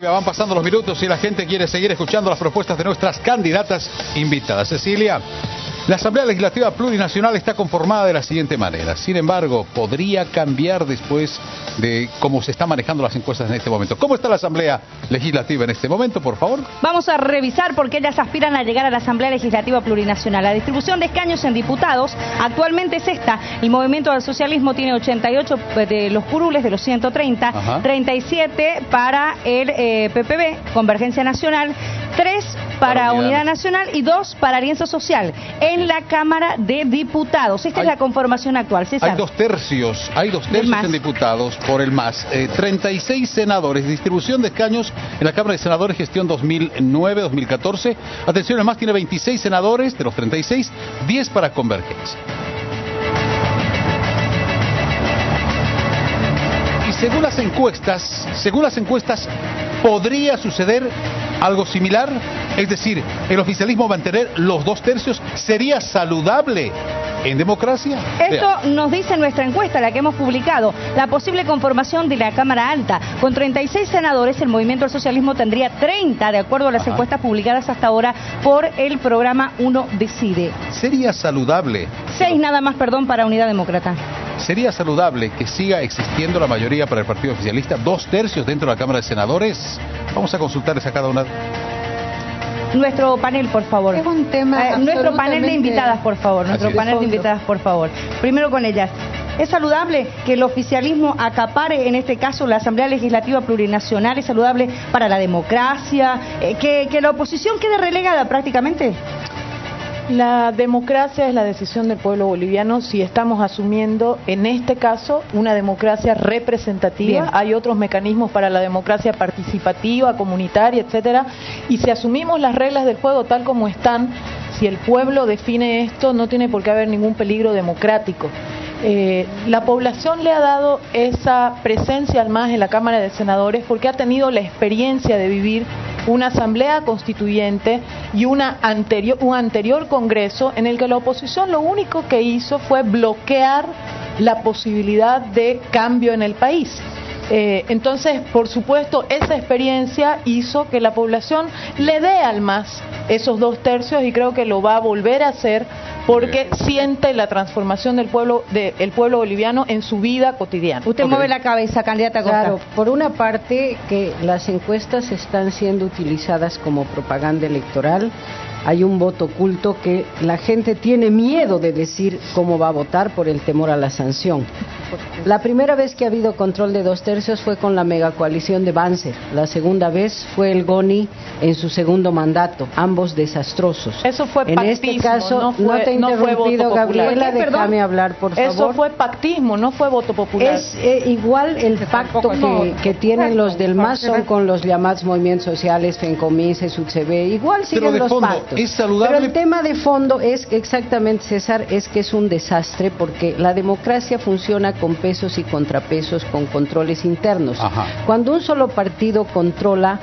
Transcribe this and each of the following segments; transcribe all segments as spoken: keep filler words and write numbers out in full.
Van pasando los minutos y la gente quiere seguir escuchando las propuestas de nuestras candidatas invitadas. Cecilia, la Asamblea Legislativa Plurinacional está conformada de la siguiente manera. Sin embargo, podría cambiar después de cómo se están manejando las encuestas en este momento. ¿Cómo está la Asamblea Legislativa en este momento, por favor? Vamos a revisar por qué ellas aspiran a llegar a la Asamblea Legislativa Plurinacional. La distribución de escaños en diputados actualmente es esta. El Movimiento del Socialismo tiene ochenta y ocho de los curules, de los ciento treinta, Ajá. treinta y siete para el eh, P P B, Convergencia Nacional, tres para Unidad. Unidad Nacional y dos para Alianza Social en la Cámara de Diputados. Esta hay, es la conformación actual. César. Hay dos tercios, hay dos tercios en diputados por el M A S. Eh, treinta y seis senadores, distribución de escaños en la Cámara de Senadores, gestión dos mil nueve dos mil catorce. Atención, el M A S tiene veintiséis senadores, de los treinta y seis, diez para Convergencia. Y según las encuestas, según las encuestas, podría suceder algo similar, es decir, el oficialismo mantener los dos tercios. ¿Sería saludable en democracia? Esto Vea. Nos dice nuestra encuesta, la que hemos publicado, la posible conformación de la Cámara Alta. Con treinta y seis senadores, el Movimiento del Socialismo tendría treinta, de acuerdo a las Ajá. encuestas publicadas hasta ahora por el programa Uno Decide. ¿Sería saludable? Seis nada más, perdón, para Unidad Demócrata. ¿Sería saludable que siga existiendo la mayoría para el partido oficialista? ¿Dos tercios dentro de la Cámara de Senadores? Vamos a consultarles a cada una. Nuestro panel, por favor. Es un tema eh, Nuestro panel de invitadas, por favor. Nuestro Así panel es. de invitadas, por favor. Primero con ellas. ¿Es saludable que el oficialismo acapare, en este caso, la Asamblea Legislativa Plurinacional? ¿Es saludable para la democracia? Eh, que, ¿Que la oposición quede relegada prácticamente? La democracia es la decisión del pueblo boliviano si estamos asumiendo, en este caso, una democracia representativa. Bien. Hay otros mecanismos para la democracia participativa, comunitaria, etcétera. Y si asumimos las reglas del juego tal como están, si el pueblo define esto, no tiene por qué haber ningún peligro democrático. Eh, la población le ha dado esa presencia al M A S en la Cámara de Senadores porque ha tenido la experiencia de vivir una asamblea constituyente y una anterior, un anterior congreso en el que la oposición lo único que hizo fue bloquear la posibilidad de cambio en el país. Eh, entonces, por supuesto, esa experiencia hizo que la población le dé al M A S esos dos tercios y creo que lo va a volver a hacer porque siente la transformación del pueblo de, el pueblo boliviano en su vida cotidiana. Usted okay. mueve la cabeza, candidata Costa. Claro, por una parte que las encuestas están siendo utilizadas como propaganda electoral. Hay un voto oculto que la gente tiene miedo de decir cómo va a votar por el temor a la sanción. La primera vez que ha habido control de dos tercios fue con la megacoalición de Banzer. La segunda vez fue el Goni en su segundo mandato, ambos desastrosos. Eso fue en pactismo, este caso, no, fue, no te he interrumpido, no Gabriela, déjame hablar, por favor. Eso fue pactismo, no fue voto popular. Es eh, igual el pacto que, que tienen los del M A S son con los llamados movimientos sociales, FENCOMISE, SUTCB, igual siguen los fondo, pactos. ¿es saludable? Pero el tema de fondo es exactamente, César, es que es un desastre porque la democracia funciona con pesos y contrapesos, con controles internos. Ajá. Cuando un solo partido controla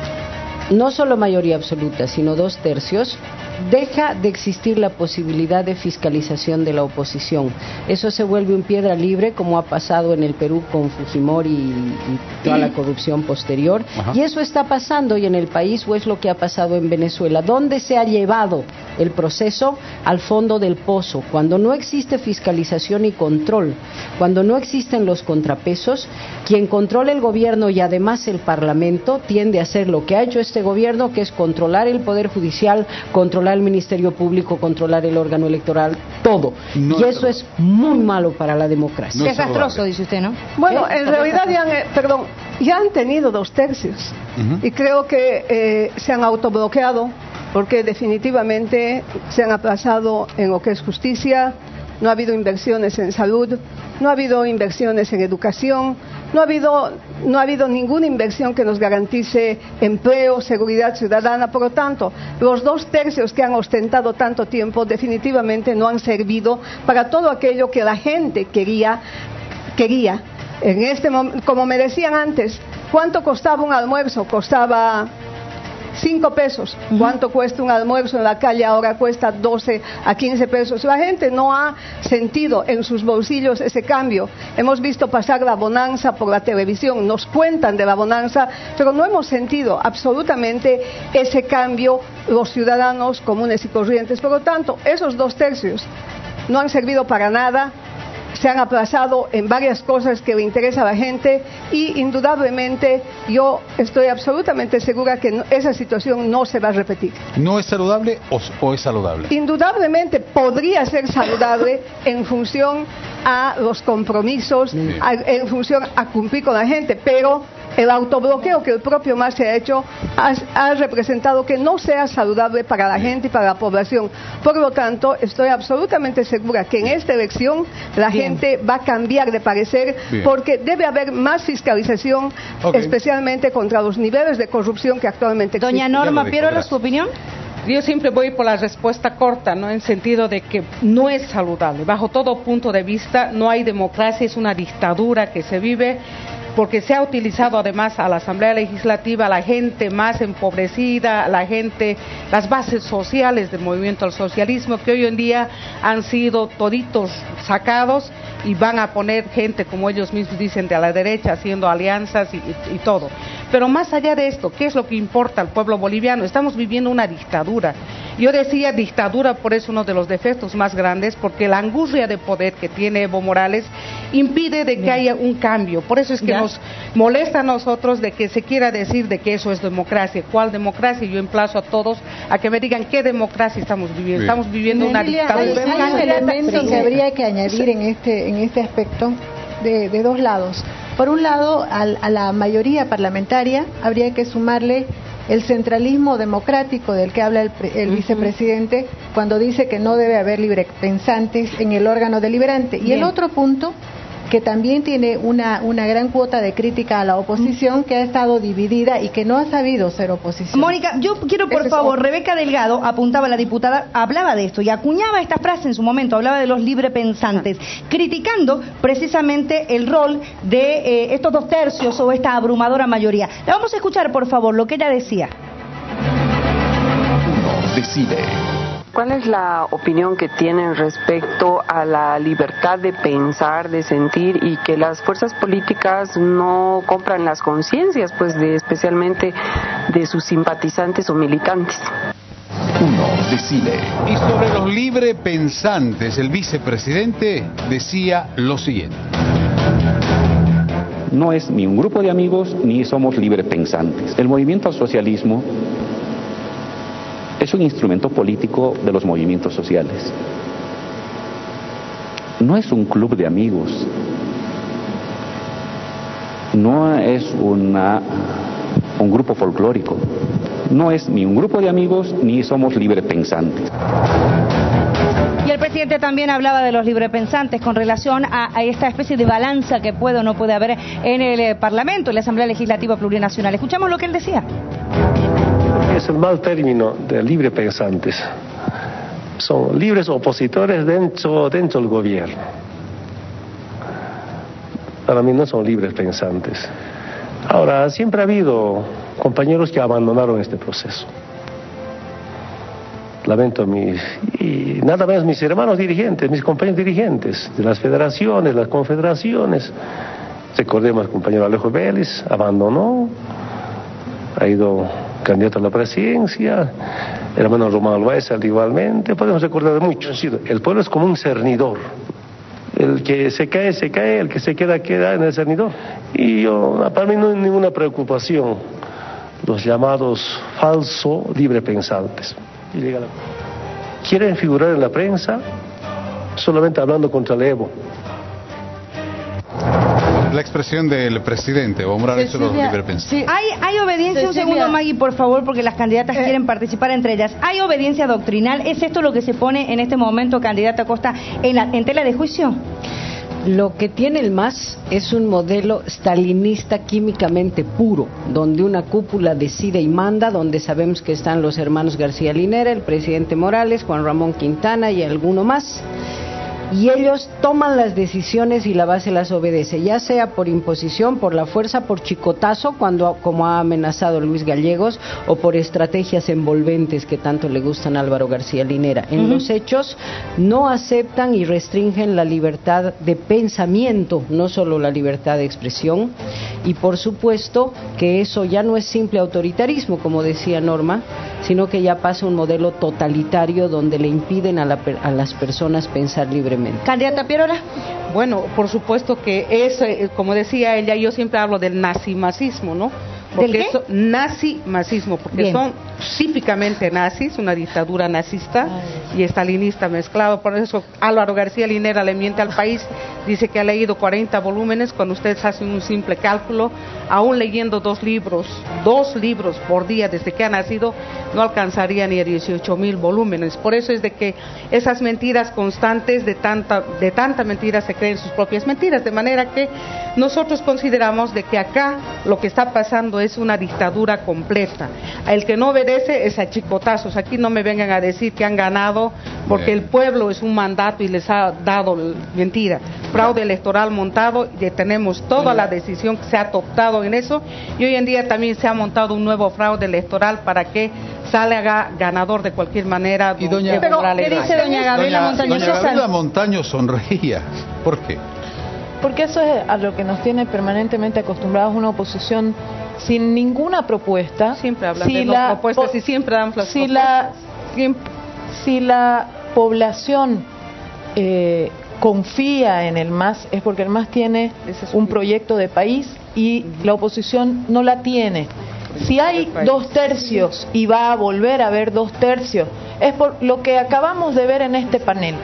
no solo mayoría absoluta, sino dos tercios, deja de existir la posibilidad de fiscalización de la oposición. Eso se vuelve un piedra libre, como ha pasado en el Perú con Fujimori y, y toda la corrupción posterior. Ajá. Y eso está pasando hoy en el país, o es lo que ha pasado en Venezuela, donde se ha llevado el proceso al fondo del pozo. Cuando no existe fiscalización y control, cuando no existen los contrapesos, quien controla el gobierno y además el Parlamento tiende a hacer lo que ha hecho este gobierno, que es controlar el Poder Judicial, controlar el Ministerio Público, controlar el órgano electoral, todo. No, y eso es muy malo para la democracia. No es desastroso, dice usted, ¿no? Bueno, ¿Eh? en realidad ya han, eh, perdón, ya han tenido dos tercios. Uh-huh. Y creo que eh, se han autobloqueado porque definitivamente se han aplazado en lo que es justicia. No ha habido inversiones en salud, no ha habido inversiones en educación, no ha habido, no ha habido ninguna inversión que nos garantice empleo, seguridad ciudadana. Por lo tanto, los dos tercios que han ostentado tanto tiempo definitivamente no han servido para todo aquello que la gente quería, quería. En este, como me decían antes, ¿cuánto costaba un almuerzo? Costaba cinco pesos. ¿Cuánto cuesta un almuerzo en la calle? Ahora cuesta doce a quince pesos. La gente no ha sentido en sus bolsillos ese cambio. Hemos visto pasar la bonanza por la televisión, nos cuentan de la bonanza, pero no hemos sentido absolutamente ese cambio los ciudadanos comunes y corrientes. Por lo tanto, esos dos tercios no han servido para nada, se han aplazado en varias cosas que le interesa a la gente y indudablemente yo estoy absolutamente segura que no, esa situación no se va a repetir. ¿No es saludable o, o es saludable? Indudablemente podría ser saludable en función a los compromisos, a, en función a cumplir con la gente, pero el autobloqueo que el propio M A S se ha hecho ha, ha representado que no sea saludable para la gente y para la población. Por lo tanto, estoy absolutamente segura que en esta elección la Bien. gente va a cambiar de parecer Bien. porque debe haber más fiscalización, okay. especialmente contra los niveles de corrupción que actualmente existen. Doña Norma Piérola, ¿su opinión? Yo siempre voy por la respuesta corta, ¿no? En sentido de que no es saludable. Bajo todo punto de vista, no hay democracia, es una dictadura que se vive, porque se ha utilizado además a la Asamblea Legislativa, a la gente más empobrecida, a la gente, las bases sociales del movimiento al socialismo, que hoy en día han sido toditos sacados y van a poner gente, como ellos mismos dicen, de a la derecha, haciendo alianzas y, y, y todo. Pero más allá de esto, ¿qué es lo que importa al pueblo boliviano? Estamos viviendo una dictadura. Yo decía dictadura, por eso uno de los defectos más grandes, porque la angurria de poder que tiene Evo Morales impide de que haya un cambio. Por eso es que ¿Ya? nos molesta a nosotros de que se quiera decir de que eso es democracia. ¿Cuál democracia? Yo emplazo a todos a que me digan qué democracia estamos viviendo. Bien. Estamos viviendo una dictadura. Hay, hay un elemento que habría que añadir en este, en este aspecto de, de dos lados. Por un lado, al, a la mayoría parlamentaria habría que sumarle el centralismo democrático del que habla el, el uh-huh. vicepresidente cuando dice que no debe haber librepensantes en el órgano deliberante. Bien. Y el otro punto, que también tiene una, una gran cuota de crítica a la oposición, que ha estado dividida y que no ha sabido ser oposición. Mónica, yo quiero por favor, Rebeca Delgado, apuntaba la diputada, hablaba de esto y acuñaba esta frase en su momento, hablaba de los librepensantes, criticando precisamente el rol de eh, estos dos tercios o esta abrumadora mayoría. La vamos a escuchar, por favor, lo que ella decía. Uno decide. ¿Cuál es la opinión que tienen respecto a la libertad de pensar, de sentir y que las fuerzas políticas no compran las conciencias, pues de especialmente de sus simpatizantes o militantes? Uno decide. Y sobre los librepensantes, el vicepresidente decía lo siguiente. No es ni un grupo de amigos ni somos librepensantes. El movimiento al socialismo es un instrumento político de los movimientos sociales. No es un club de amigos. No es una, un grupo folclórico. No es ni un grupo de amigos ni somos librepensantes. Y el presidente también hablaba de los librepensantes con relación a, a esta especie de balanza que puede o no puede haber en el eh, Parlamento, en la Asamblea Legislativa Plurinacional. Escuchamos lo que él decía. Es el mal término de librepensantes. Son libres opositores dentro, dentro del gobierno. Para mí no son libres pensantes. Ahora, siempre ha habido compañeros que abandonaron este proceso. Lamento mis, y nada más mis hermanos dirigentes, mis compañeros dirigentes de las federaciones, las confederaciones. Recordemos al compañero Alejo Vélez, abandonó, ha ido candidato a la presidencia, el hermano Román Albaeza igualmente, podemos recordar de muchos. El pueblo es como un cernidor, el que se cae, se cae, el que se queda, queda en el cernidor. Y yo, para mí no hay ninguna preocupación los llamados falso librepensantes. Quieren figurar en la prensa solamente hablando contra el Evo. La expresión del presidente, Evo Morales, sobre los librepensantes. Sí. Hay, hay obediencia, Cecilia. Un segundo, Maggie, por favor, porque las candidatas eh. quieren participar entre ellas. ¿Hay obediencia doctrinal? ¿Es esto lo que se pone en este momento, candidata Costa, en, la, en tela de juicio? Lo que tiene el M A S es un modelo stalinista químicamente puro, donde una cúpula decide y manda, donde sabemos que están los hermanos García Linera, el presidente Morales, Juan Ramón Quintana y alguno más. y ellos toman las decisiones y la base las obedece, ya sea por imposición, por la fuerza, por chicotazo, cuando como ha amenazado Luis Gallegos, o por estrategias envolventes que tanto le gustan a Álvaro García Linera. En uh-huh. los hechos no aceptan y restringen la libertad de pensamiento, no solo la libertad de expresión, y por supuesto que eso ya no es simple autoritarismo, como decía Norma, sino que ya pasa un modelo totalitario donde le impiden a, la, a las personas pensar libremente. Candidata Pierola. Bueno, por supuesto que es, como decía ella, yo siempre hablo del nazimacismo, ¿no? Porque ¿Del qué? Eso, nazimacismo, porque Bien. son típicamente nazis, una dictadura nazista Ay. y estalinista mezclado. Por eso Álvaro García Linera le miente al país, dice que ha leído cuarenta volúmenes, cuando ustedes hacen un simple cálculo, aún leyendo dos libros, dos libros por día desde que ha nacido, no alcanzaría ni a dieciocho mil volúmenes. Por eso es de que esas mentiras constantes, de tanta, de tanta mentira, se creen sus propias mentiras, de manera que nosotros consideramos de que acá lo que está pasando es una dictadura completa. El que no obedece es a chicotazos. Aquí no me vengan a decir que han ganado porque Bien. el pueblo es un mandato y les ha dado mentira. Fraude electoral montado, y tenemos toda Bien. la decisión que se ha adoptado en eso, y hoy en día también se ha montado un nuevo fraude electoral para que salga ganador de cualquier manera. Y doña, Pero, ¿qué dice doña Gabriela Montaño? Doña Gabriela Montaño sonreía. ¿Por qué? Porque eso es a lo que nos tiene permanentemente acostumbrados una oposición sin ninguna propuesta. Siempre hablan si de la, las propuestas po- y siempre dan las si propuestas. La, si la población eh, confía en el M A S, es porque el M A S tiene un proyecto de país y la oposición no la tiene. Si hay dos tercios y va a volver a haber dos tercios, es por lo que acabamos de ver en este panel.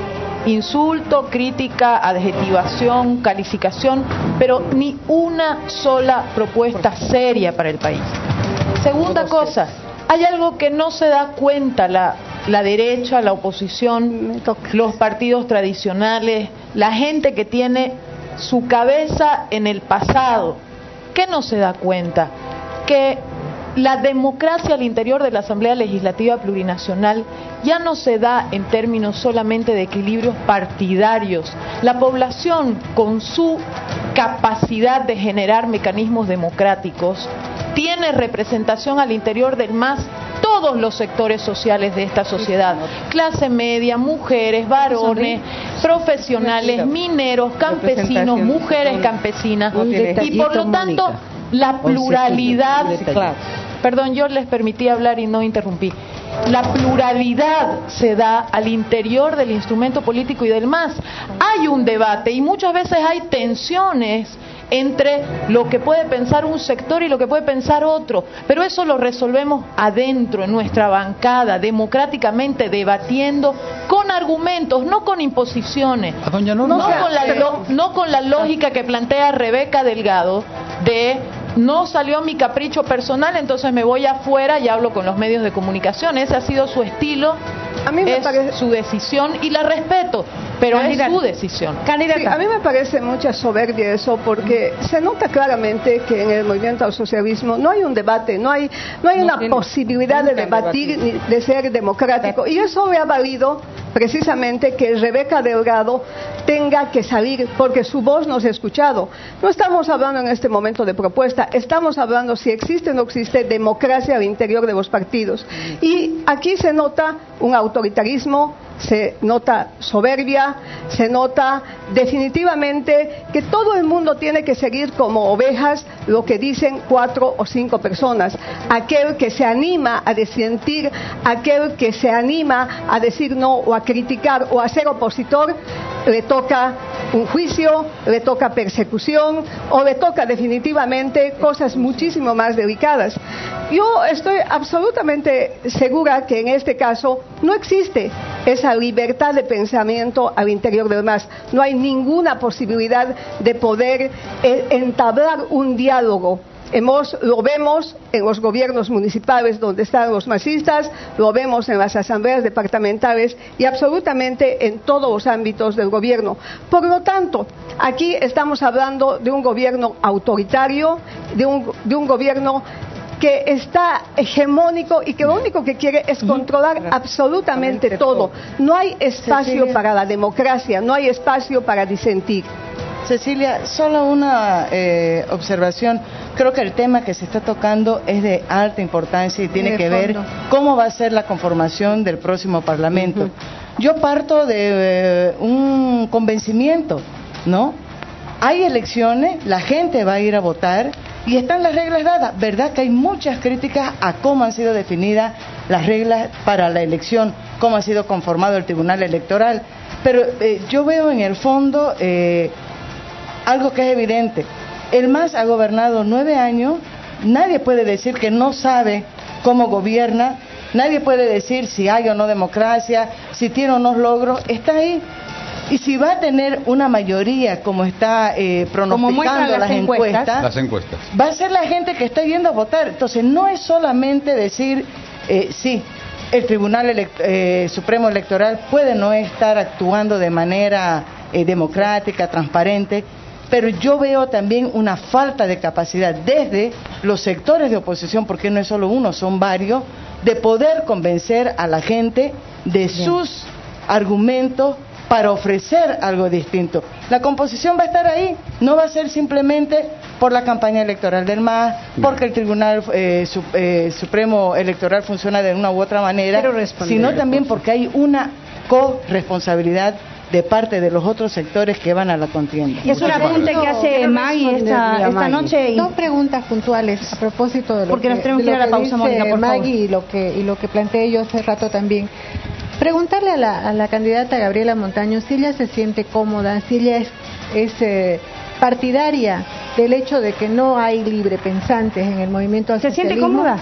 Insulto, crítica, adjetivación, calificación, pero ni una sola propuesta seria para el país. Segunda cosa, hay algo que no se da cuenta la, la derecha, la oposición, los partidos tradicionales, la gente que tiene su cabeza en el pasado. ¿Qué no se da cuenta? Que la democracia al interior de la Asamblea Legislativa Plurinacional ya no se da en términos solamente de equilibrios partidarios. La población, con su capacidad de generar mecanismos democráticos, tiene representación al interior del M A S todos los sectores sociales de esta sociedad: clase media, mujeres, varones, profesionales, mineros, campesinos, mujeres campesinas, y por lo tanto la pluralidad, perdón, yo les permití hablar y no interrumpí. La pluralidad se da al interior del instrumento político y del M A S. Hay un debate y muchas veces hay tensiones entre lo que puede pensar un sector y lo que puede pensar otro, pero eso lo resolvemos adentro, en nuestra bancada, democráticamente, debatiendo con argumentos, no con imposiciones, Doña no, Norma. con la, lo, no con la lógica que plantea Rebeca Delgado de no salió mi capricho personal, entonces me voy afuera y hablo con los medios de comunicación. Ese ha sido su estilo, a mí me es parece... su decisión y la respeto, pero Candidata. es su decisión. Candidata. Sí, a mí me parece mucha soberbia eso, porque se nota claramente que en el movimiento al socialismo no hay un debate, no hay, no hay no una tiene, posibilidad de debatir ni de ser democrático, y eso me ha valido precisamente que Rebeca Delgado tenga que salir, porque su voz no se ha escuchado. No estamos hablando en este momento de propuesta, estamos hablando si existe o no existe democracia al interior de los partidos. Y aquí se nota un autoritarismo, se nota soberbia, se nota definitivamente que todo el mundo tiene que seguir como ovejas lo que dicen cuatro o cinco personas. Aquel que se anima a disentir, aquel que se anima a decir no o a criticar o a ser opositor, le toca un juicio, le toca persecución o le toca definitivamente cosas muchísimo más delicadas. Yo estoy absolutamente segura que en este caso no existe esa libertad de pensamiento al interior del M A S. No hay ninguna posibilidad de poder eh, entablar un diálogo. Hemos, lo vemos en los gobiernos municipales donde están los masistas, lo vemos en las asambleas departamentales y absolutamente en todos los ámbitos del gobierno. Por lo tanto, aquí estamos hablando de un gobierno autoritario, de un, de un gobierno que está hegemónico y que lo único que quiere es controlar absolutamente todo. No hay espacio Cecilia. para la democracia, no hay espacio para disentir. Cecilia, solo una eh, observación. Creo que el tema que se está tocando es de alta importancia y tiene que ver cómo va a ser la conformación del próximo Parlamento. Uh-huh. Yo parto de eh, un convencimiento, ¿no? Hay elecciones, la gente va a ir a votar y están las reglas dadas. Verdad que hay muchas críticas a cómo han sido definidas las reglas para la elección, cómo ha sido conformado el Tribunal Electoral, pero eh, yo veo en el fondo eh, algo que es evidente. El M A S ha gobernado nueve años, nadie puede decir que no sabe cómo gobierna, nadie puede decir si hay o no democracia, si tiene o no logros, está ahí. Y si va a tener una mayoría, como está eh, pronosticando las, las encuestas, encuestas, las encuestas, va a ser la gente que está yendo a votar. Entonces no es solamente decir, eh, sí, el Tribunal Elect eh, Supremo Electoral puede no estar actuando de manera eh, democrática, transparente, pero yo veo también una falta de capacidad desde los sectores de oposición, porque no es solo uno, son varios, de poder convencer a la gente de Bien. sus argumentos para ofrecer algo distinto. La composición va a estar ahí, no va a ser simplemente por la campaña electoral del M A S, porque el Tribunal eh, su, eh, Supremo Electoral funciona de una u otra manera, sino también porque hay una corresponsabilidad de parte de los otros sectores que van a la contienda. Es una pregunta que hace Maggie esta, esta noche. Y... Dos preguntas puntuales a propósito de lo porque que, nos tenemos de que ir a la pausa, Mónica, por Maggie y lo que y lo que planteé yo hace rato también. Preguntarle a la, a la candidata Gabriela Montaño si ella se siente cómoda, si ella es, es eh, partidaria del hecho de que no hay librepensantes en el movimiento al ¿Se socialismo. siente cómoda?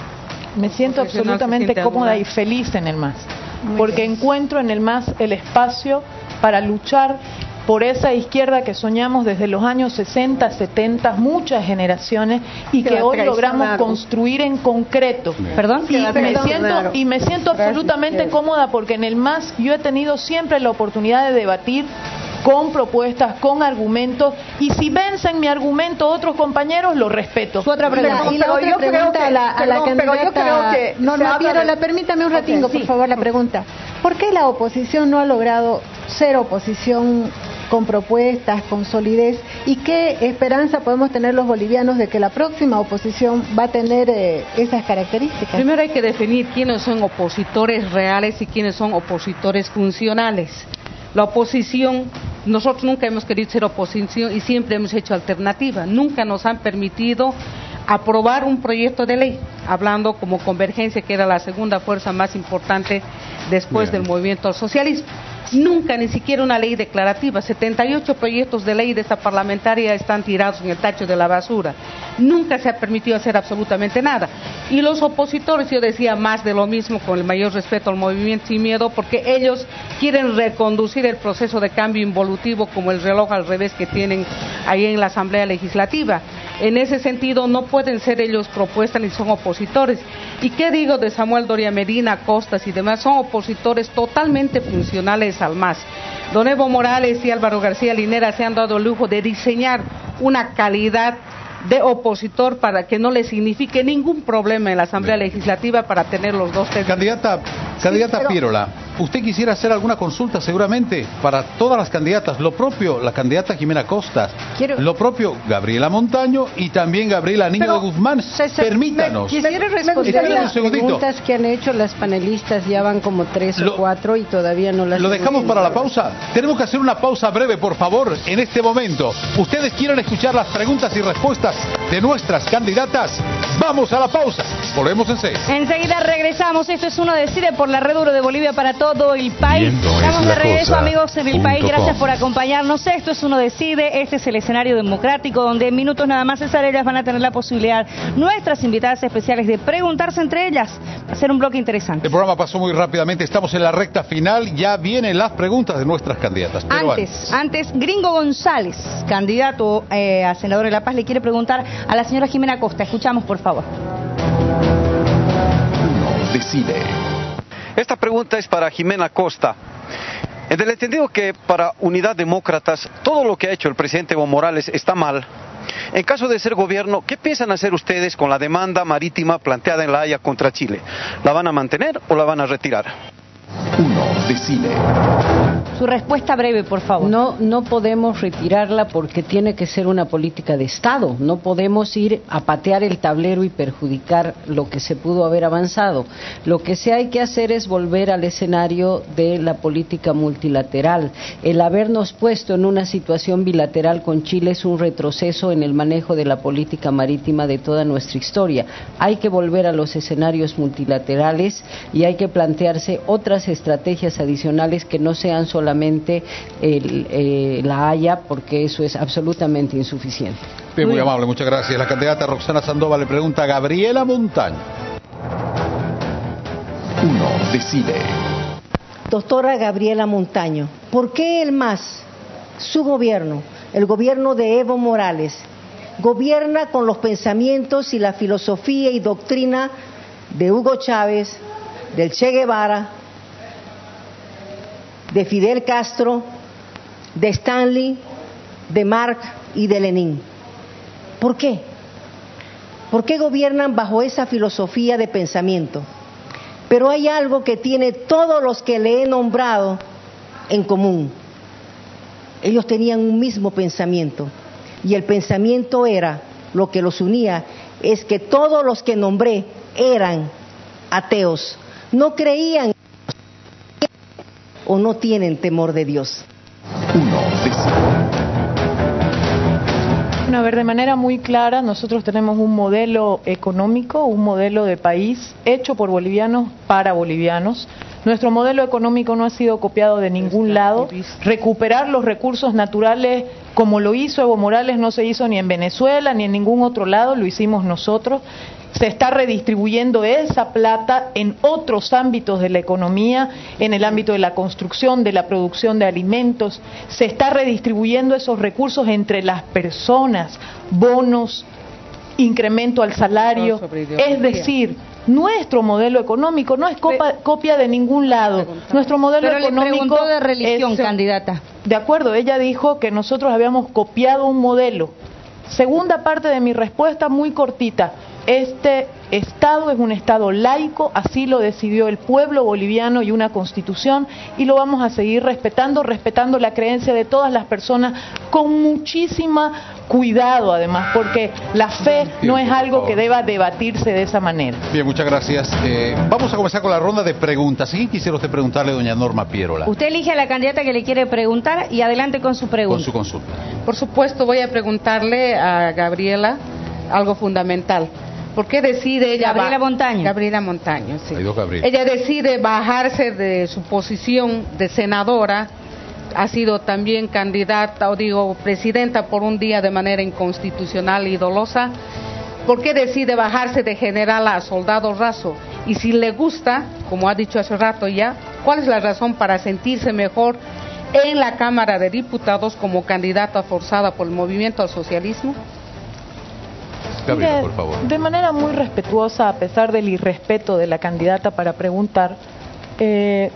Me siento absolutamente no cómoda cómoda y feliz en el M A S, porque encuentro en el M A S el espacio para luchar por esa izquierda que soñamos desde los años sesenta, setenta, muchas generaciones, y que, que hoy logramos construir en concreto. Perdón, y me siento y me siento absolutamente cómoda porque en el M A S yo he tenido siempre la oportunidad de debatir con propuestas, con argumentos, y si vencen mi argumento otros compañeros, lo respeto. Su otra pregunta. Y la otra pregunta a la, a la candidata Norma Pierola, permítame un ratingo, okay, por favor, la pregunta. ¿Por qué la oposición no ha logrado ser oposición con propuestas, con solidez? ¿Y qué esperanza podemos tener los bolivianos de que la próxima oposición va a tener eh, esas características? Primero hay que definir quiénes son opositores reales y quiénes son opositores funcionales. La oposición, nosotros nunca hemos querido ser oposición y siempre hemos hecho alternativa. Nunca nos han permitido aprobar un proyecto de ley, hablando como Convergencia, que era la segunda fuerza más importante después Bien. del movimiento al socialismo. Nunca, ni siquiera una ley declarativa. setenta y ocho proyectos de ley de esta parlamentaria están tirados en el tacho de la basura. Nunca se ha permitido hacer absolutamente nada. Y los opositores, yo decía más de lo mismo, con el mayor respeto al movimiento Sin Miedo, porque ellos quieren reconducir el proceso de cambio involutivo como el reloj al revés que tienen ahí en la Asamblea Legislativa. En ese sentido, no pueden ser ellos propuestas ni son opositores. ¿Y qué digo de Samuel Doria Medina, Costas y demás? Son opositores totalmente funcionales al M A S. Don Evo Morales y Álvaro García Linera se han dado el lujo de diseñar una calidad de opositor para que no le signifique ningún problema en la Asamblea Bien. Legislativa para tener los dos términos. Candidata, candidata sí, pero... Pierola, usted quisiera hacer alguna consulta seguramente para todas las candidatas, lo propio la candidata Jimena Costas, Quiero... lo propio Gabriela Montaño y también Gabriela Niño pero, de Guzmán. César, permítanos. Me, quisiera responder a las preguntas que han hecho las panelistas, ya van como tres lo, o cuatro y todavía no las... ¿Lo dejamos para la pausa? Tenemos que hacer una pausa breve, por favor, en este momento. ¿Ustedes quieren escuchar las preguntas y respuestas de nuestras candidatas? Vamos a la pausa, volvemos en seis. Enseguida regresamos. Esto es Uno Decide por la Red Oro de Bolivia para todo el país. Estamos de regreso, amigos, en el país. Gracias por acompañarnos. Esto es Uno Decide. Este es el escenario democrático donde en minutos nada más César ellas van a tener la posibilidad, nuestras invitadas especiales, de preguntarse entre ellas. Va a ser un bloque interesante. El programa pasó muy rápidamente, estamos en la recta final, ya vienen las preguntas de nuestras candidatas. Pero antes, antes, antes, Gringo González, candidato eh, a senador de La Paz, le quiere preguntar a la señora Jimena Costa. Escuchamos, por favor. Uno Decide. Esta pregunta es para Jimena Costa. En el entendido que para Unidad Demócratas todo lo que ha hecho el presidente Evo Morales está mal, En caso de ser gobierno, ¿qué piensan hacer ustedes con la demanda marítima planteada en La Haya contra Chile? ¿La van a mantener o la van a retirar? Uno, decide. Su respuesta breve, por favor. No, no podemos retirarla porque tiene que ser una política de Estado. No podemos ir a patear el tablero y perjudicar lo que se pudo haber avanzado. Lo que sí hay que hacer es volver al escenario de la política multilateral. El habernos puesto en una situación bilateral con Chile es un retroceso en el manejo de la política marítima de toda nuestra historia. Hay que volver a los escenarios multilaterales y hay que plantearse otras estrategias adicionales que no sean solamente solamente el, eh, La Haya, porque eso es absolutamente insuficiente. Bien, muy amable, muchas gracias. La candidata Roxana Sandoval le pregunta a Gabriela Montaño. Uno, decide. Doctora Gabriela Montaño, ¿por qué el M A S, su gobierno, el gobierno de Evo Morales, gobierna con los pensamientos y la filosofía y doctrina de Hugo Chávez, del Che Guevara, de Fidel Castro, de Stanley, de Marx y de Lenin? ¿Por qué? ¿Por qué gobiernan bajo esa filosofía de pensamiento? Pero hay algo que tiene todos los que le he nombrado en común. Ellos tenían un mismo pensamiento, y el pensamiento era, lo que los unía, es que todos los que nombré eran ateos, no creían o no tienen temor de Dios. Uno, decide. Bueno, a ver, de manera muy clara, nosotros tenemos un modelo económico, un modelo de país hecho por bolivianos para bolivianos. Nuestro modelo económico no ha sido copiado de ningún lado. Recuperar los recursos naturales como lo hizo Evo Morales no se hizo ni en Venezuela ni en ningún otro lado, lo hicimos nosotros. Se está redistribuyendo esa plata en otros ámbitos de la economía, en el ámbito de la construcción, de la producción de alimentos. Se está redistribuyendo esos recursos entre las personas, bonos, incremento al salario. Es decir, nuestro modelo económico no es copa, copia de ningún lado. Nuestro modelo Pero económico le preguntó de religión, es, candidata. De acuerdo, ella dijo que nosotros habíamos copiado un modelo. Segunda parte de mi respuesta, muy cortita. Este Estado es un Estado laico, así lo decidió el pueblo boliviano y una Constitución, y lo vamos a seguir respetando, respetando la creencia de todas las personas con muchísima cuidado, además, porque la fe no es algo que deba debatirse de esa manera. Bien, muchas gracias. Eh, vamos a comenzar con la ronda de preguntas. ¿Sí? Quisiera usted preguntarle a doña Norma Pierola. Usted elige a la candidata que le quiere preguntar y adelante con su pregunta. Con su consulta. Por supuesto, voy a preguntarle a Gabriela algo fundamental. ¿Por qué decide ella... Gabriela Montaño. Gabriela Montaño, sí. Hay dos Gabriel. Ella decide bajarse de su posición de senadora, ha sido también candidata, o digo, presidenta por un día de manera inconstitucional y dolosa. ¿Por qué decide bajarse de general a soldado raso? Y si le gusta, como ha dicho hace rato ya, ¿cuál es la razón para sentirse mejor en la Cámara de Diputados como candidata forzada por el movimiento al socialismo? Gabriela, por favor. De manera muy respetuosa, a pesar del irrespeto de la candidata para preguntar, eh,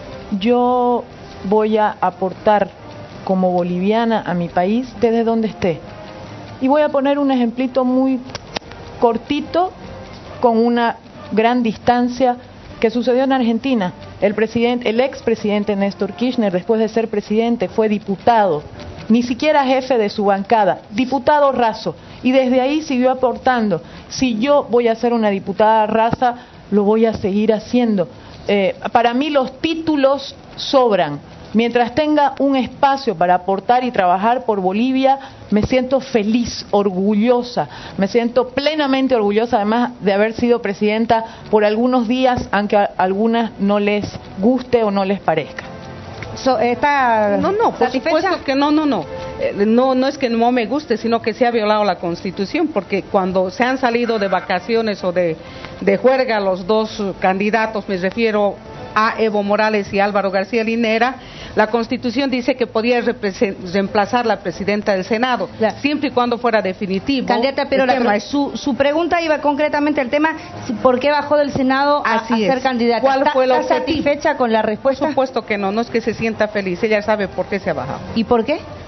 yo voy a aportar como boliviana a mi país desde donde esté. Y voy a poner un ejemplito muy cortito, con una gran distancia, que sucedió en Argentina. El presidente, el expresidente Néstor Kirchner, después de ser presidente, fue diputado, ni siquiera jefe de su bancada, diputado raso, y desde ahí siguió aportando. Si yo voy a ser una diputada raza, lo voy a seguir haciendo. Eh, para mí los títulos sobran. Mientras tenga un espacio para aportar y trabajar por Bolivia, me siento feliz, orgullosa, me siento plenamente orgullosa, además de haber sido presidenta por algunos días, aunque a algunas no les guste o no les parezca. So, ¿Está No, no, por supuesto que no, no, no. Eh, no, no es que no me guste, sino que se ha violado la Constitución, porque cuando se han salido de vacaciones o de, de juerga los dos candidatos, me refiero a Evo Morales y Álvaro García Linera, la Constitución dice que podía reemplazar la presidenta del Senado, ya, siempre y cuando fuera definitivo. Candidata, pero la, tema, su, su pregunta iba concretamente al tema, ¿por qué bajó del Senado a, a ser candidata? ¿Cuál fue la ¿Está satisfecha con la respuesta? Por supuesto que no, no es que se sienta feliz, ella sabe por qué se ha bajado. ¿Y por qué?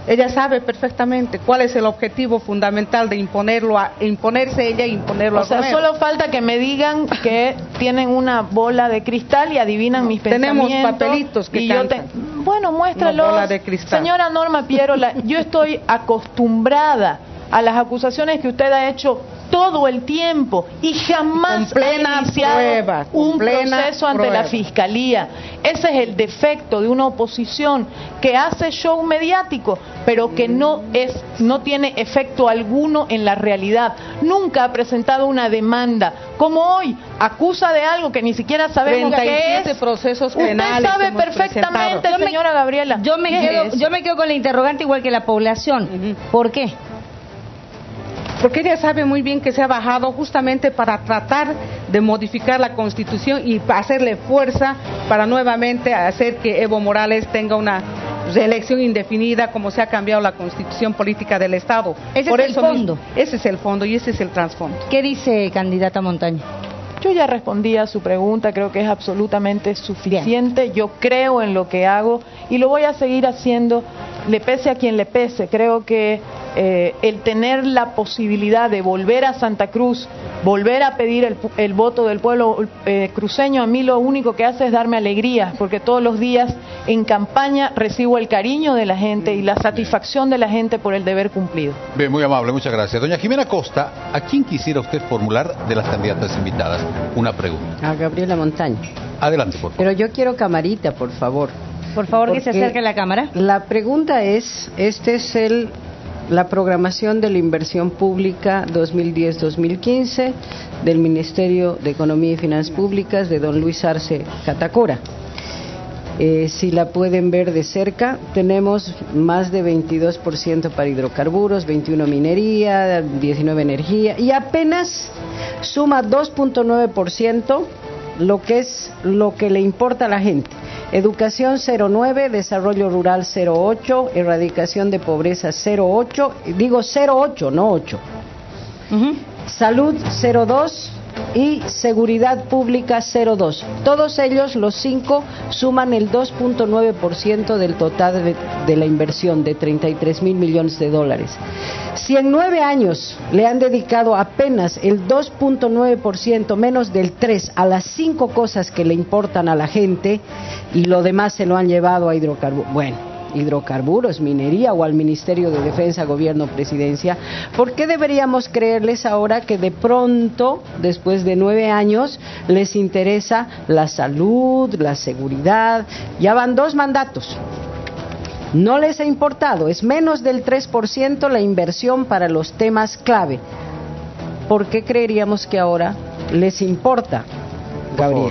Ella sabe perfectamente cuál es el objetivo fundamental de imponerlo a, imponerse ella e imponerlo o a sea, Romero. solo falta que me digan que tienen una bola de cristal y adivinan no, mis tenemos pensamientos. Tenemos papelitos que y yo te... Bueno, muéstralos. Señora Norma Pierola, yo estoy acostumbrada a las acusaciones que usted ha hecho todo el tiempo y jamás ha iniciado prueba, un plena proceso ante prueba. la Fiscalía. Ese es el defecto de una oposición que hace show mediático, pero que no es, no tiene efecto alguno en la realidad. Nunca ha presentado una demanda, como hoy, acusa de algo que ni siquiera sabemos qué es. Procesos Usted penales sabe perfectamente, yo me, señora Gabriela. Yo me, quedo, yo me quedo con la interrogante igual que la población. Uh-huh. ¿Por qué? Porque ella sabe muy bien que se ha bajado justamente para tratar de modificar la Constitución y hacerle fuerza para nuevamente hacer que Evo Morales tenga una reelección indefinida, como se ha cambiado la Constitución política del Estado. Ese Por es eso el fondo. Mismo, ese es el fondo y ese es el trasfondo. ¿Qué dice candidata Montaño? Yo ya respondí a su pregunta, creo que es absolutamente suficiente. Bien. Yo creo en lo que hago y lo voy a seguir haciendo, le pese a quien le pese. Creo que eh, el tener la posibilidad de volver a Santa Cruz, volver a pedir el, el voto del pueblo eh, cruceño, a mí lo único que hace es darme alegría, porque todos los días en campaña recibo el cariño de la gente y la satisfacción de la gente por el deber cumplido. Bien, muy amable, muchas gracias. Doña Jimena Costa, ¿a quién quisiera usted formular de las candidatas invitadas una pregunta? A Gabriela Montaño. Adelante, por favor. Pero yo quiero camarita, por favor. Por favor, que se acerque a la cámara. La pregunta es, este es el la programación de la inversión pública dos mil diez dos mil quince del Ministerio de Economía y Finanzas Públicas de don Luis Arce Catacora. Eh, si la pueden ver de cerca, tenemos más de veintidós por ciento para hidrocarburos, veintiuno por ciento minería, diecinueve por ciento energía y apenas suma dos punto nueve por ciento lo que es lo que le importa a la gente. Educación cero punto nueve, desarrollo rural cero punto ocho, erradicación de pobreza cero punto ocho, digo cero punto ocho, no ocho. Uh-huh. Salud cero punto dos y seguridad pública cero punto dos. Todos ellos, los cinco, suman el dos punto nueve por ciento del total de, de la inversión de treinta y tres mil millones de dólares. Si en nueve años le han dedicado apenas el dos punto nueve por ciento, menos del tres, a las cinco cosas que le importan a la gente y lo demás se lo han llevado a hidrocarburos, bueno, hidrocarburos, minería o al Ministerio de Defensa, Gobierno, Presidencia, ¿por qué deberíamos creerles ahora que de pronto, después de nueve años, les interesa la salud, la seguridad? Ya van dos mandatos. No les ha importado, es menos del tres por ciento la inversión para los temas clave. ¿Por qué creeríamos que ahora les importa, Gabriel?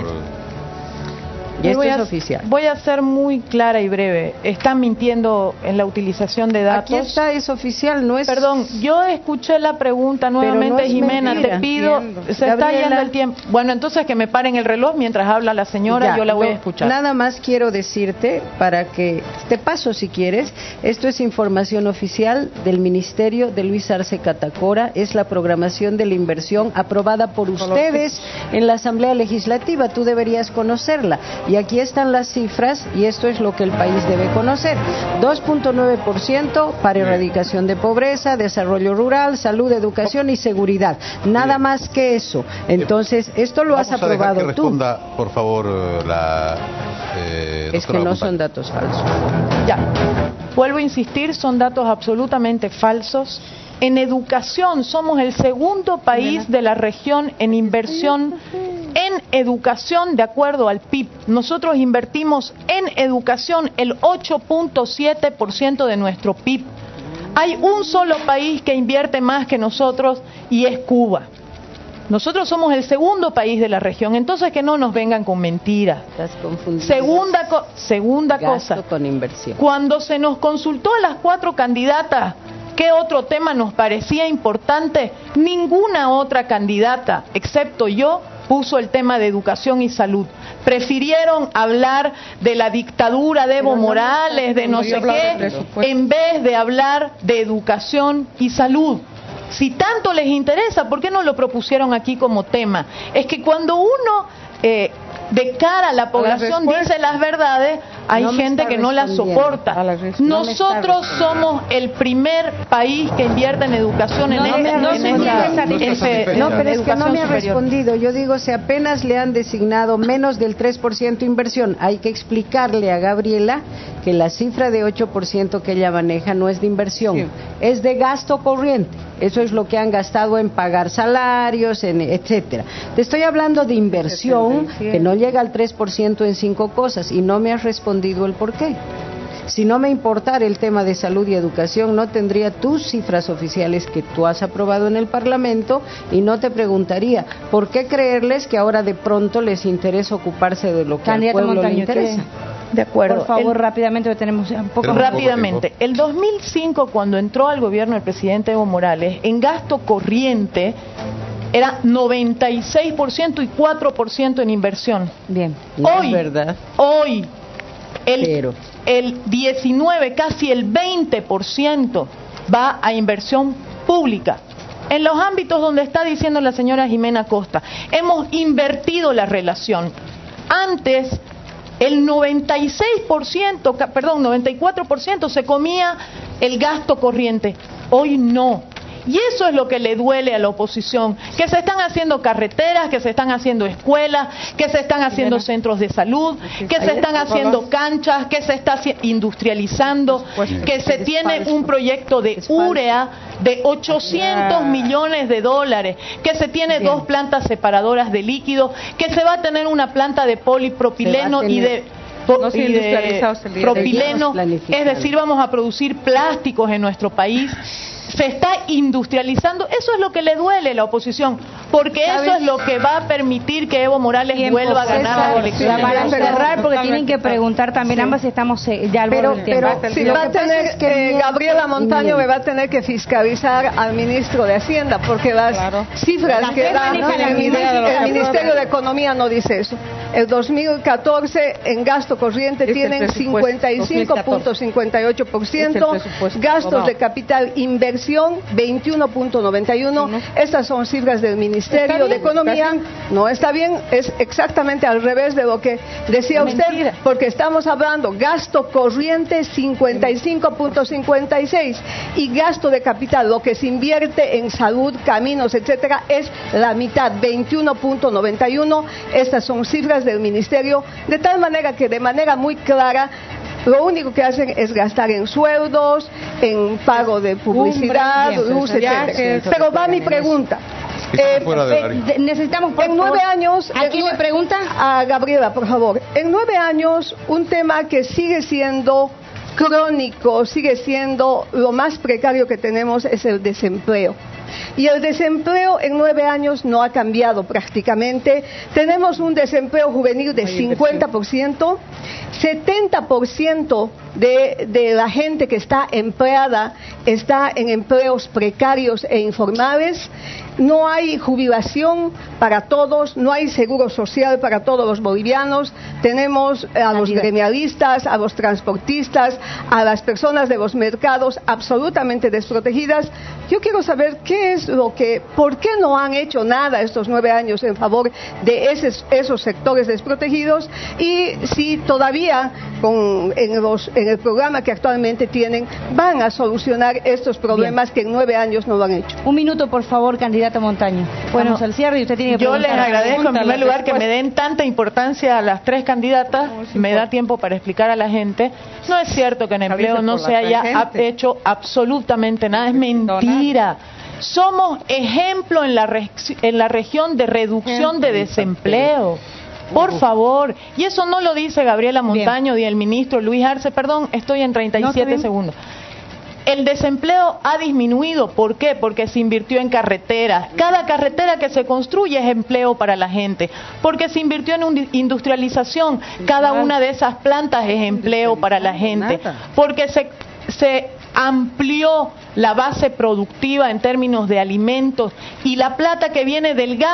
Y esto voy es a, oficial. Voy a ser muy clara y breve. Están mintiendo en la utilización de datos. Aquí está, es oficial, no es... Perdón, yo escuché la pregunta nuevamente, no es Jimena, mentira. Te pido, Entiendo. se Gabriela... está yendo el tiempo. Bueno, entonces que me paren el reloj mientras habla la señora, ya, yo la voy no, a escuchar. Nada más quiero decirte, para que te paso si quieres, esto es información oficial del Ministerio de Luis Arce Catacora, es la programación de la inversión aprobada por ustedes en la Asamblea Legislativa, tú deberías conocerla. Y aquí están las cifras y esto es lo que el país debe conocer. dos punto nueve por ciento para erradicación de pobreza, desarrollo rural, salud, educación y seguridad. Nada Bien. más que eso. Entonces, esto lo Vamos has aprobado a dejar que tú. Responda, por favor, la eh, Es que no Montaño. Son datos falsos. Ya. Vuelvo a insistir, son datos absolutamente falsos. En educación somos el segundo país de la región en inversión en educación de acuerdo al P I B. Nosotros invertimos en educación el ocho punto siete por ciento de nuestro P I B. Hay un solo país que invierte más que nosotros y es Cuba. Nosotros somos el segundo país de la región, entonces que no nos vengan con mentiras. Estás confundido. Segunda, co segunda cosa, con inversión. Cuando se nos consultó a las cuatro candidatas ¿qué otro tema nos parecía importante? Ninguna otra candidata, excepto yo, puso el tema de educación y salud. Prefirieron hablar de la dictadura de Evo no, Morales, de no, no sé qué, en vez de hablar de educación y salud. Si tanto les interesa, ¿por qué no lo propusieron aquí como tema? Es que cuando uno, eh, de cara a la población, la dice las verdades, hay no gente que no la soporta. Nosotros somos el primer país que invierte en educación en no, este, no, en no, esta, no, ese, no, pero es que no me ha superior. respondido. Yo digo, si apenas le han designado menos del tres por ciento inversión, hay que explicarle a Gabriela que la cifra de ocho por ciento que ella maneja no es de inversión, sí. es de gasto corriente. Eso es lo que han gastado en pagar salarios, en etcétera. Te estoy hablando de inversión que no llega al tres por ciento en cinco cosas y no me has respondido el por qué. Si no me importara el tema de salud y educación, no tendría tus cifras oficiales que tú has aprobado en el Parlamento y no te preguntaría por qué creerles que ahora de pronto les interesa ocuparse de lo que Candidato al pueblo Montaño, le interesa. De acuerdo. Por favor, el, rápidamente, tenemos un poco más Rápidamente. El dos mil cinco, cuando entró al gobierno el presidente Evo Morales, en gasto corriente era noventa y seis por ciento y cuatro por ciento en inversión. Bien. Hoy, es verdad. Hoy, el, Pero. el diecinueve, casi el veinte por ciento va a inversión pública. En los ámbitos donde está diciendo la señora Jimena Costa, hemos invertido la relación. Antes, el noventa y seis por ciento, perdón, noventa y cuatro por ciento se comía el gasto corriente. Hoy no. Y eso es lo que le duele a la oposición, que se están haciendo carreteras, que se están haciendo escuelas, que se están haciendo centros de salud, que se están haciendo canchas, que se está industrializando, que se tiene un proyecto de urea de ochocientos millones de dólares, que se tiene dos plantas separadoras de líquidos, que se va a tener una planta de polipropileno y de... No y de propileno, es decir, vamos a producir plásticos en nuestro país. Se está industrializando, eso es lo que le duele a la oposición, porque eso es lo que va a permitir que Evo Morales Tiempo, vuelva a ganar las elecciones. Para cerrar, porque tienen que preguntar también, sí. ambas estamos eh, ya al pero, borde del tiempo. Pero, si va a tener, es que eh, Gabriela Montaño me va a tener que fiscalizar al ministro de Hacienda, porque las claro. cifras la que da no, el, ministerio, el Ministerio de Economía no dice eso. El dos mil catorce en gasto corriente es tienen cincuenta y cinco punto cincuenta y ocho por ciento, gastos de capital inversión veintiuno punto noventa y uno. Estas son cifras del Ministerio bien, de Economía. No está bien, es exactamente al revés de lo que decía usted, mentira. Porque estamos hablando gasto corriente cincuenta y cinco punto cincuenta y seis y gasto de capital, lo que se invierte en salud, caminos, etcétera, es la mitad, veintiuno punto noventa y uno. Estas son cifras del Ministerio, de tal manera que de manera muy clara lo único que hacen es gastar en sueldos, en pago de publicidad, luz, etcétera. Pero va mi pregunta. Eh, eh, necesitamos por en nueve años. ¿A quién le pregunta? A Gabriela, por favor. En nueve años, un tema que sigue siendo crónico, sigue siendo lo más precario que tenemos es el desempleo. Y el desempleo en nueve años no ha cambiado prácticamente. Tenemos un desempleo juvenil de cincuenta por ciento, setenta por ciento de, de la gente que está empleada está en empleos precarios e informales. No hay jubilación para todos, no hay seguro social para todos los bolivianos. Tenemos a los gremialistas, a los transportistas, a las personas de los mercados absolutamente desprotegidas. Yo quiero saber qué es lo que, por qué no han hecho nada estos nueve años en favor de esos, esos sectores desprotegidos y si todavía con, en, los, en el programa que actualmente tienen van a solucionar estos problemas Bien. que en nueve años no lo han hecho. Un minuto, por favor, candidato Montaño. Bueno, Vamos al cierre y usted tiene que Yo les agradezco en primer lugar que me den tanta importancia a las tres candidatas, me da tiempo para explicar a la gente. No es cierto que en empleo no se haya hecho absolutamente nada, es mentira. Somos ejemplo en la, re en la región de reducción de desempleo. Por favor, y eso no lo dice Gabriela Montaño ni el ministro Luis Arce, perdón, estoy en treinta y siete no, segundos. El desempleo ha disminuido, ¿por qué? Porque se invirtió en carreteras. Cada carretera que se construye es empleo para la gente, porque se invirtió en industrialización. Cada una de esas plantas es empleo para la gente, porque se, se amplió la base productiva en términos de alimentos y la plata que viene del gas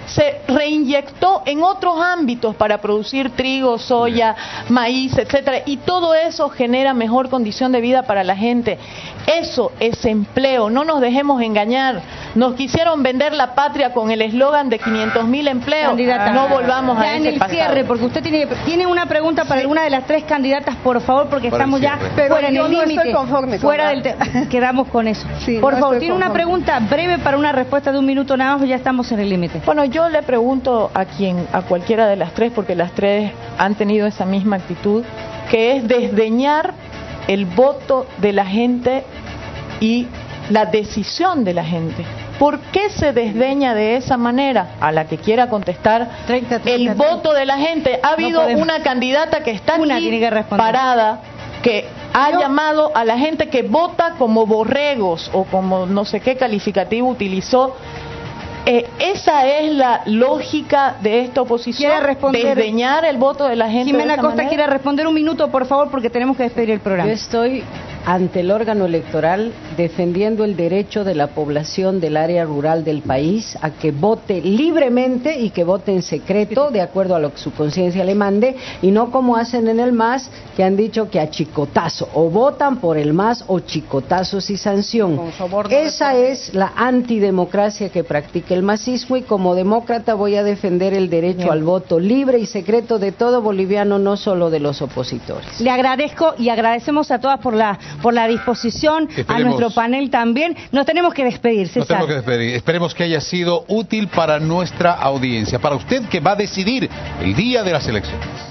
se reinyectó en otros ámbitos para producir trigo, soya, maíz, etcétera, y todo eso genera mejor condición de vida para la gente. Eso es empleo, no nos dejemos engañar. Nos quisieron vender la patria con el eslogan de quinientos mil empleos. Candidata, no volvamos ya a en ese el pasado. cierre, porque usted tiene, tiene una pregunta para Sí. alguna de las tres candidatas, por favor, porque Para el estamos ya cierre. Pero fuera en yo el no límite. estoy conforme con Fuera la- del te- quedamos con eso. Sí, por no favor, estoy tiene una conforme. pregunta breve para una respuesta de un minuto nada más, ya estamos en el límite. Bueno, yo le pregunto a quien, a cualquiera de las tres, porque las tres han tenido esa misma actitud, que es desdeñar el voto de la gente y la decisión de la gente. ¿Por qué se desdeña de esa manera? A la que quiera contestar, treinta, treinta, el voto de la gente. Ha habido podemos. una candidata que está Una aquí tiene que responder. parada, que ha llamado a la gente que vota como borregos o como no sé qué calificativo utilizó. Eh, esa es la lógica de esta oposición, ¿Quiere responder? desdeñar el voto de la gente. de Jimena esa Costa manera. quiere responder un minuto, por favor, porque tenemos que despedir el programa. Yo estoy ante el órgano electoral defendiendo el derecho de la población del área rural del país a que vote libremente y que vote en secreto de acuerdo a lo que su conciencia le mande, y no como hacen en el M A S, que han dicho que a chicotazo, o votan por el M A S o chicotazos y sanción. Con soborno de Esa es la antidemocracia que practica el masismo, y como demócrata voy a defender el derecho Bien. al voto libre y secreto de todo boliviano, no solo de los opositores. Le agradezco y agradecemos a todas por la por la disposición, a Esperemos- nuestro panel también. Nos tenemos que despedir, Nos César. tenemos que despedir. Esperemos que haya sido útil para nuestra audiencia, para usted que va a decidir el día de las elecciones.